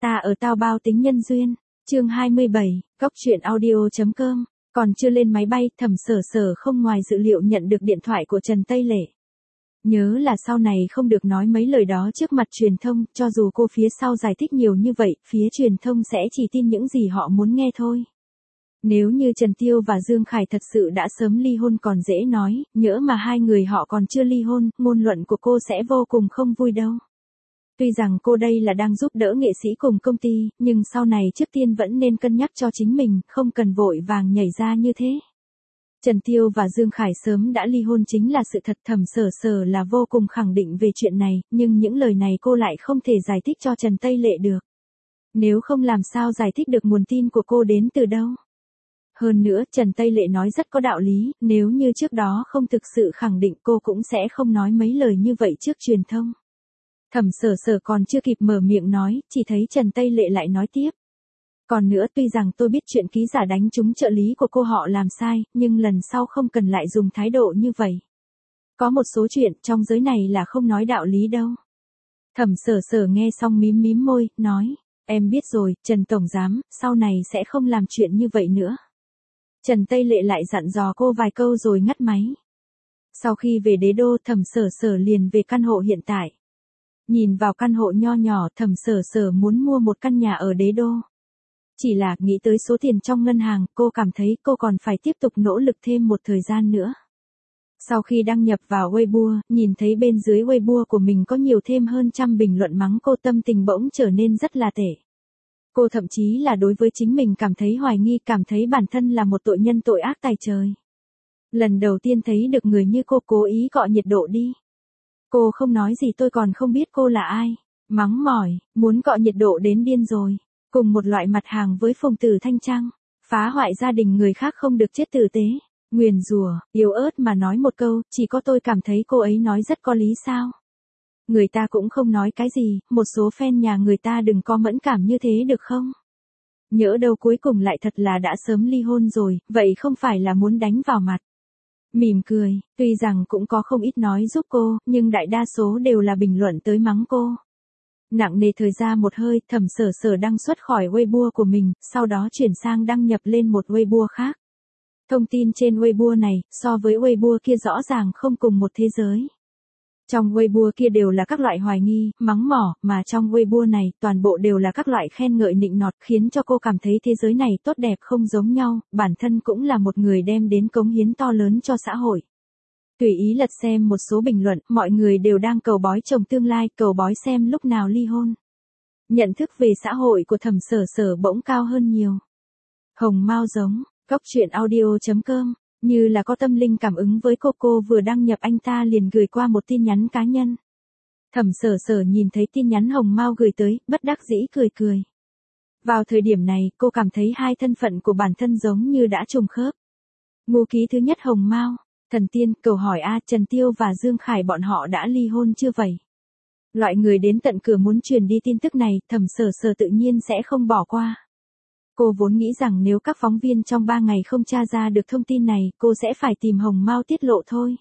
Ta ở tao bao tính nhân duyên. Chương 27, Cóc truyện audio.com. Còn chưa lên máy bay, Thẩm Sở Sở không ngoài dự liệu nhận được điện thoại của Trần Tây Lệ. Nhớ là sau này không được nói mấy lời đó trước mặt truyền thông, cho dù cô phía sau giải thích nhiều như vậy, phía truyền thông sẽ chỉ tin những gì họ muốn nghe thôi. Nếu như Trần Tiêu và Dương Khải thật sự đã sớm ly hôn còn dễ nói, nhỡ mà hai người họ còn chưa ly hôn, ngôn luận của cô sẽ vô cùng không vui đâu. Tuy rằng cô đây là đang giúp đỡ nghệ sĩ cùng công ty, nhưng sau này trước tiên vẫn nên cân nhắc cho chính mình, không cần vội vàng nhảy ra như thế. Trần Tiêu và Dương Khải sớm đã ly hôn chính là sự thật. Thẩm Sở Sở là vô cùng khẳng định về chuyện này, nhưng những lời này cô lại không thể giải thích cho Trần Tây Lệ được. Nếu không làm sao giải thích được nguồn tin của cô đến từ đâu. Hơn nữa, Trần Tây Lệ nói rất có đạo lý, nếu như trước đó không thực sự khẳng định cô cũng sẽ không nói mấy lời như vậy trước truyền thông. Thẩm Sở Sở còn chưa kịp mở miệng nói, chỉ thấy Trần Tây Lệ lại nói tiếp. Còn nữa, tuy rằng tôi biết chuyện ký giả đánh trúng trợ lý của cô họ làm sai, nhưng lần sau không cần lại dùng thái độ như vậy. Có một số chuyện trong giới này là không nói đạo lý đâu. Thẩm Sở Sở nghe xong mím mím môi, nói, em biết rồi, Trần Tổng Giám, sau này sẽ không làm chuyện như vậy nữa. Trần Tây Lệ lại dặn dò cô vài câu rồi ngắt máy. Sau khi về đế đô, Thẩm Sở Sở liền về căn hộ hiện tại. Nhìn vào căn hộ nho nhỏ, Thẩm Sở Sở muốn mua một căn nhà ở đế đô. Chỉ là nghĩ tới số tiền trong ngân hàng, cô cảm thấy cô còn phải tiếp tục nỗ lực thêm một thời gian nữa. Sau khi đăng nhập vào Weibo, nhìn thấy bên dưới Weibo của mình có nhiều thêm hơn 100 bình luận mắng cô, tâm tình bỗng trở nên rất là tệ. Cô thậm chí là đối với chính mình cảm thấy hoài nghi, cảm thấy bản thân là một tội nhân tội ác tày trời. Lần đầu tiên thấy được người như cô cố ý cọ nhiệt độ đi. Cô không nói gì, tôi còn không biết cô là ai. Mắng mỏi, muốn cọ nhiệt độ đến điên rồi. Cùng một loại mặt hàng với Phùng Tử Thanh Trăng. Phá hoại gia đình người khác không được chết tử tế. Nguyền rủa, yếu ớt mà nói một câu, chỉ có tôi cảm thấy cô ấy nói rất có lý sao. Người ta cũng không nói cái gì, một số fan nhà người ta đừng có mẫn cảm như thế được không? Nhỡ đâu cuối cùng lại thật là đã sớm ly hôn rồi, vậy không phải là muốn đánh vào mặt. Mỉm cười, tuy rằng cũng có không ít nói giúp cô, nhưng đại đa số đều là bình luận tới mắng cô. Nặng nề thời ra một hơi, Thẩm Sở Sở đăng xuất khỏi Weibo của mình, sau đó chuyển sang đăng nhập lên một Weibo khác. Thông tin trên Weibo này, so với Weibo kia rõ ràng không cùng một thế giới. Trong Weibo kia đều là các loại hoài nghi, mắng mỏ, mà trong Weibo này, toàn bộ đều là các loại khen ngợi nịnh nọt, khiến cho cô cảm thấy thế giới này tốt đẹp không giống nhau, bản thân cũng là một người đem đến cống hiến to lớn cho xã hội. Tùy ý lật xem một số bình luận, mọi người đều đang cầu bói chồng tương lai, cầu bói xem lúc nào ly hôn. Nhận thức về xã hội của Thẩm Sở Sở bỗng cao hơn nhiều. Hồng Mao giống, Cóc truyện audio.com. Như là có tâm linh cảm ứng với cô vừa đăng nhập anh ta liền gửi qua một tin nhắn cá nhân. Thẩm Sở Sở nhìn thấy tin nhắn Hồng Mao gửi tới, bất đắc dĩ cười cười. Vào thời điểm này, cô cảm thấy hai thân phận của bản thân giống như đã trùng khớp. Ngụ ký thứ nhất Hồng Mao, thần tiên, cầu hỏi Trần Tiêu và Dương Khải bọn họ đã ly hôn chưa vậy? Loại người đến tận cửa muốn truyền đi tin tức này, Thẩm Sở Sở tự nhiên sẽ không bỏ qua. Cô vốn nghĩ rằng nếu các phóng viên trong 3 ngày không tra ra được thông tin này, cô sẽ phải tìm Hồng Mao tiết lộ thôi.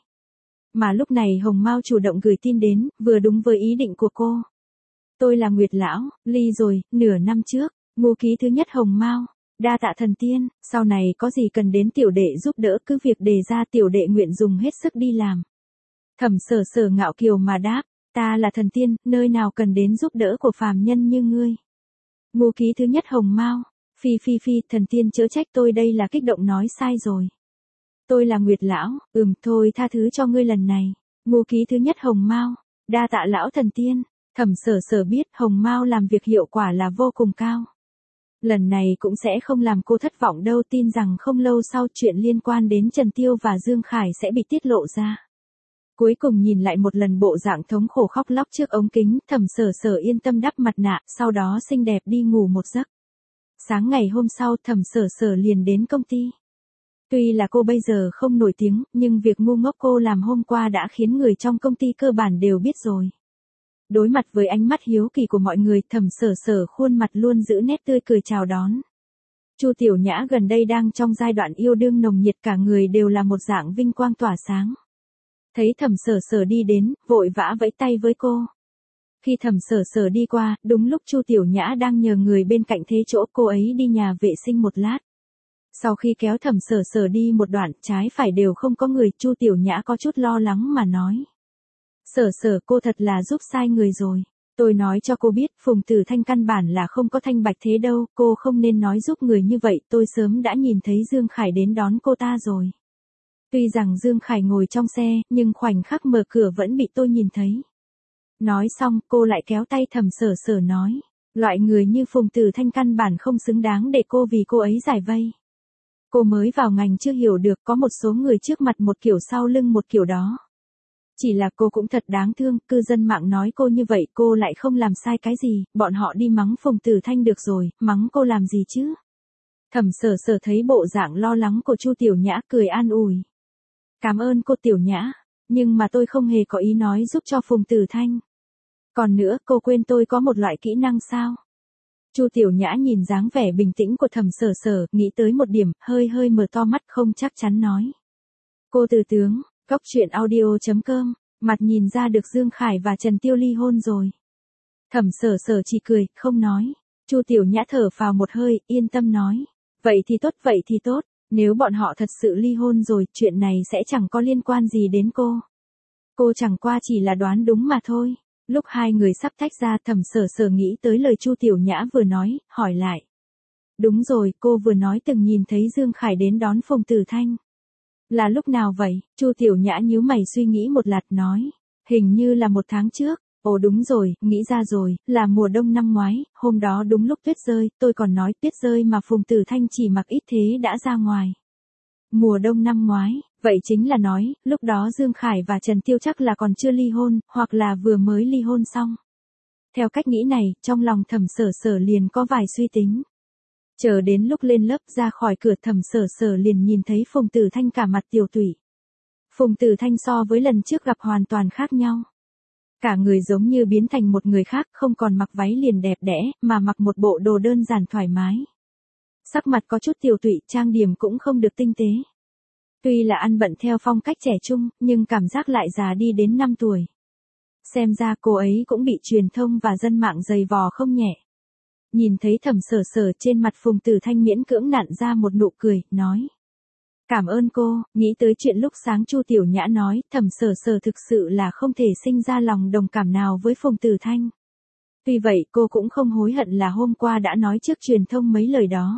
Mà lúc này Hồng Mao chủ động gửi tin đến, vừa đúng với ý định của cô. Tôi là Nguyệt Lão, ly rồi, nửa năm trước, ngụ ký thứ nhất Hồng Mao, đa tạ thần tiên, sau này có gì cần đến tiểu đệ giúp đỡ cứ việc đề ra, tiểu đệ nguyện dùng hết sức đi làm. Thẩm Sở Sở ngạo kiều mà đáp, ta là thần tiên, nơi nào cần đến giúp đỡ của phàm nhân như ngươi. Ngụ ký thứ nhất Hồng Mao. Phi, thần tiên chớ trách tôi, đây là kích động nói sai rồi. Tôi là Nguyệt Lão, thôi tha thứ cho ngươi lần này. Ngụ ký thứ nhất Hồng Mao, đa tạ lão thần tiên. Thẩm Sở Sở biết Hồng Mao làm việc hiệu quả là vô cùng cao. Lần này cũng sẽ không làm cô thất vọng đâu, tin rằng không lâu sau chuyện liên quan đến Trần Tiêu và Dương Khải sẽ bị tiết lộ ra. Cuối cùng nhìn lại một lần bộ dạng thống khổ khóc lóc trước ống kính, Thẩm Sở Sở yên tâm đắp mặt nạ, sau đó xinh đẹp đi ngủ một giấc. Sáng ngày hôm sau, Thẩm Sở Sở liền đến công ty. Tuy là cô bây giờ không nổi tiếng, nhưng việc ngu ngốc cô làm hôm qua đã khiến người trong công ty cơ bản đều biết rồi. Đối mặt với ánh mắt hiếu kỳ của mọi người, Thẩm Sở Sở khuôn mặt luôn giữ nét tươi cười chào đón. Chu Tiểu Nhã gần đây đang trong giai đoạn yêu đương nồng nhiệt, cả người đều là một dạng vinh quang tỏa sáng. Thấy Thẩm Sở Sở đi đến, vội vã vẫy tay với cô. Khi Thẩm Sở Sở đi qua, đúng lúc Chu Tiểu Nhã đang nhờ người bên cạnh thế chỗ cô ấy đi nhà vệ sinh một lát. Sau khi kéo Thẩm Sở Sở đi một đoạn, trái phải đều không có người, Chu Tiểu Nhã có chút lo lắng mà nói. Sở Sở, cô thật là giúp sai người rồi. Tôi nói cho cô biết, Phùng Tử Thanh căn bản là không có thanh bạch thế đâu, cô không nên nói giúp người như vậy, tôi sớm đã nhìn thấy Dương Khải đến đón cô ta rồi. Tuy rằng Dương Khải ngồi trong xe, nhưng khoảnh khắc mở cửa vẫn bị tôi nhìn thấy. Nói xong, cô lại kéo tay Thẩm Sở Sở nói, loại người như Phùng Tử Thanh căn bản không xứng đáng để cô vì cô ấy giải vây. Cô mới vào ngành chưa hiểu được có một số người trước mặt một kiểu sau lưng một kiểu đó. Chỉ là cô cũng thật đáng thương, cư dân mạng nói cô như vậy cô lại không làm sai cái gì, bọn họ đi mắng Phùng Tử Thanh được rồi, mắng cô làm gì chứ? Thẩm Sở Sở thấy bộ dạng lo lắng của Chu Tiểu Nhã cười an ủi. Cảm ơn cô Tiểu Nhã, nhưng mà tôi không hề có ý nói giúp cho Phùng Tử Thanh. Còn nữa, cô quên tôi có một loại kỹ năng sao? Chu Tiểu Nhã nhìn dáng vẻ bình tĩnh của Thẩm Sở Sở, nghĩ tới một điểm, hơi mở to mắt không chắc chắn nói. Cô Từ Tướng, Cóc Truyện Audio.com, mặt nhìn ra được Dương Khải và Trần Tiêu ly hôn rồi. Thẩm Sở Sở chỉ cười, không nói. Chu Tiểu Nhã thở phào một hơi, yên tâm nói. Vậy thì tốt, nếu bọn họ thật sự ly hôn rồi, chuyện này sẽ chẳng có liên quan gì đến cô. Cô chẳng qua chỉ là đoán đúng mà thôi. Lúc hai người sắp tách ra, Thẩm Sở Sở nghĩ tới lời Chu Tiểu Nhã vừa nói, hỏi lại. Đúng rồi, cô vừa nói từng nhìn thấy Dương Khải đến đón Phùng Tử Thanh. Là lúc nào vậy? Chu Tiểu Nhã nhíu mày suy nghĩ một lát nói. Hình như là 1 tháng trước. Ồ đúng rồi, nghĩ ra rồi, là mùa đông năm ngoái, hôm đó đúng lúc tuyết rơi, tôi còn nói tuyết rơi mà Phùng Tử Thanh chỉ mặc ít thế đã ra ngoài. Mùa đông năm ngoái, vậy chính là nói, lúc đó Dương Khải và Trần Tiêu chắc là còn chưa ly hôn, hoặc là vừa mới ly hôn xong. Theo cách nghĩ này, trong lòng Thẩm Sở Sở liền có vài suy tính. Chờ đến lúc lên lớp ra khỏi cửa, Thẩm Sở Sở liền nhìn thấy Phùng Tử Thanh cả mặt tiều tụy. Phùng Tử Thanh so với lần trước gặp hoàn toàn khác nhau. Cả người giống như biến thành một người khác, không còn mặc váy liền đẹp đẽ, mà mặc một bộ đồ đơn giản thoải mái. Sắc mặt có chút tiều tụy, trang điểm cũng không được tinh tế. Tuy là ăn bận theo phong cách trẻ trung, nhưng cảm giác lại già đi đến 5 tuổi. Xem ra cô ấy cũng bị truyền thông và dân mạng giày vò không nhẹ. Nhìn thấy Thẩm Sở Sở, trên mặt Phùng Tử Thanh miễn cưỡng nặn ra một nụ cười, nói. Cảm ơn cô, nghĩ tới chuyện lúc sáng Chu Tiểu Nhã nói, Thẩm Sở Sở thực sự là không thể sinh ra lòng đồng cảm nào với Phùng Tử Thanh. Tuy vậy cô cũng không hối hận là hôm qua đã nói trước truyền thông mấy lời đó.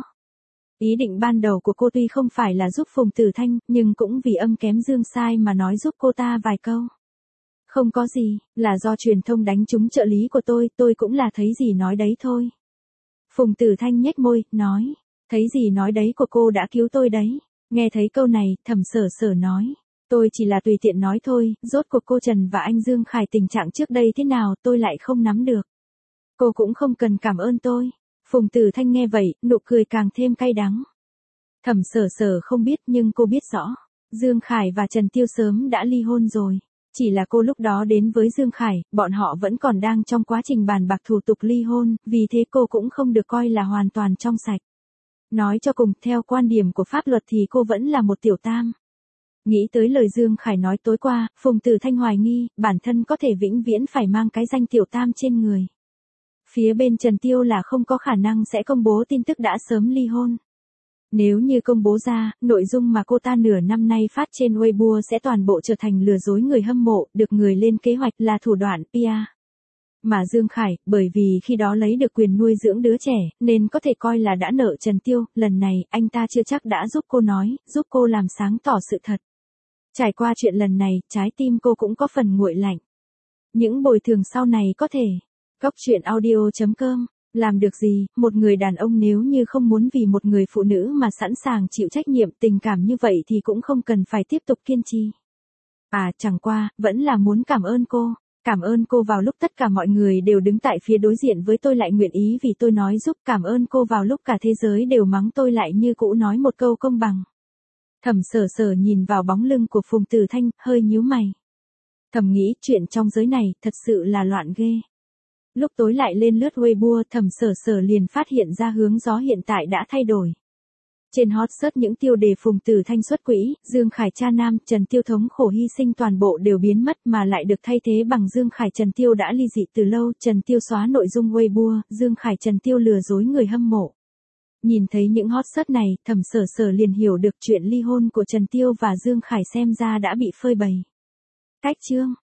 Ý định ban đầu của cô tuy không phải là giúp Phùng Tử Thanh, nhưng cũng vì âm kém Dương sai mà nói giúp cô ta vài câu. Không có gì, là do truyền thông đánh trúng trợ lý của tôi cũng là thấy gì nói đấy thôi. Phùng Tử Thanh nhếch môi, nói, thấy gì nói đấy của cô đã cứu tôi đấy. Nghe thấy câu này, Thẩm Sở Sở nói, tôi chỉ là tùy tiện nói thôi, rốt cuộc cô Trần và anh Dương Khải tình trạng trước đây thế nào tôi lại không nắm được. Cô cũng không cần cảm ơn tôi. Phùng Tử Thanh nghe vậy, nụ cười càng thêm cay đắng. Thẩm Sở Sở không biết nhưng cô biết rõ, Dương Khải và Trần Tiêu sớm đã ly hôn rồi. Chỉ là cô lúc đó đến với Dương Khải, bọn họ vẫn còn đang trong quá trình bàn bạc thủ tục ly hôn, vì thế cô cũng không được coi là hoàn toàn trong sạch. Nói cho cùng, theo quan điểm của pháp luật thì cô vẫn là một tiểu tam. Nghĩ tới lời Dương Khải nói tối qua, Phùng Tử Thanh hoài nghi, bản thân có thể vĩnh viễn phải mang cái danh tiểu tam trên người. Phía bên Trần Tiêu là không có khả năng sẽ công bố tin tức đã sớm ly hôn. Nếu như công bố ra, nội dung mà cô ta nửa năm nay phát trên Weibo sẽ toàn bộ trở thành lừa dối người hâm mộ, được người lên kế hoạch là thủ đoạn PR. Mà Dương Khải, bởi vì khi đó lấy được quyền nuôi dưỡng đứa trẻ, nên có thể coi là đã nợ Trần Tiêu, lần này, anh ta chưa chắc đã giúp cô nói, giúp cô làm sáng tỏ sự thật. Trải qua chuyện lần này, trái tim cô cũng có phần nguội lạnh. Những bồi thường sau này có thể. Cóc Truyện Audio.com, làm được gì, một người đàn ông nếu như không muốn vì một người phụ nữ mà sẵn sàng chịu trách nhiệm tình cảm như vậy thì cũng không cần phải tiếp tục kiên trì. À, chẳng qua, vẫn là muốn cảm ơn cô. Cảm ơn cô vào lúc tất cả mọi người đều đứng tại phía đối diện với tôi lại nguyện ý vì tôi nói giúp. Cảm ơn cô vào lúc cả thế giới đều mắng tôi lại như cũ nói một câu công bằng. Thẩm Sở Sở nhìn vào bóng lưng của Phùng Tử Thanh, hơi nhíu mày. Thầm nghĩ chuyện trong giới này thật sự là loạn ghê. Lúc tối lại lên lướt Weibo, Thẩm Sở Sở liền phát hiện ra hướng gió hiện tại đã thay đổi. Trên hot search những tiêu đề Phùng Tử Thanh xuất quỹ, Dương Khải cha nam, Trần Tiêu thống khổ hy sinh toàn bộ đều biến mất mà lại được thay thế bằng Dương Khải Trần Tiêu đã ly dị từ lâu, Trần Tiêu xóa nội dung Weibo, Dương Khải Trần Tiêu lừa dối người hâm mộ. Nhìn thấy những hot search này, Thẩm Sở Sở liền hiểu được chuyện ly hôn của Trần Tiêu và Dương Khải xem ra đã bị phơi bày. Cách chương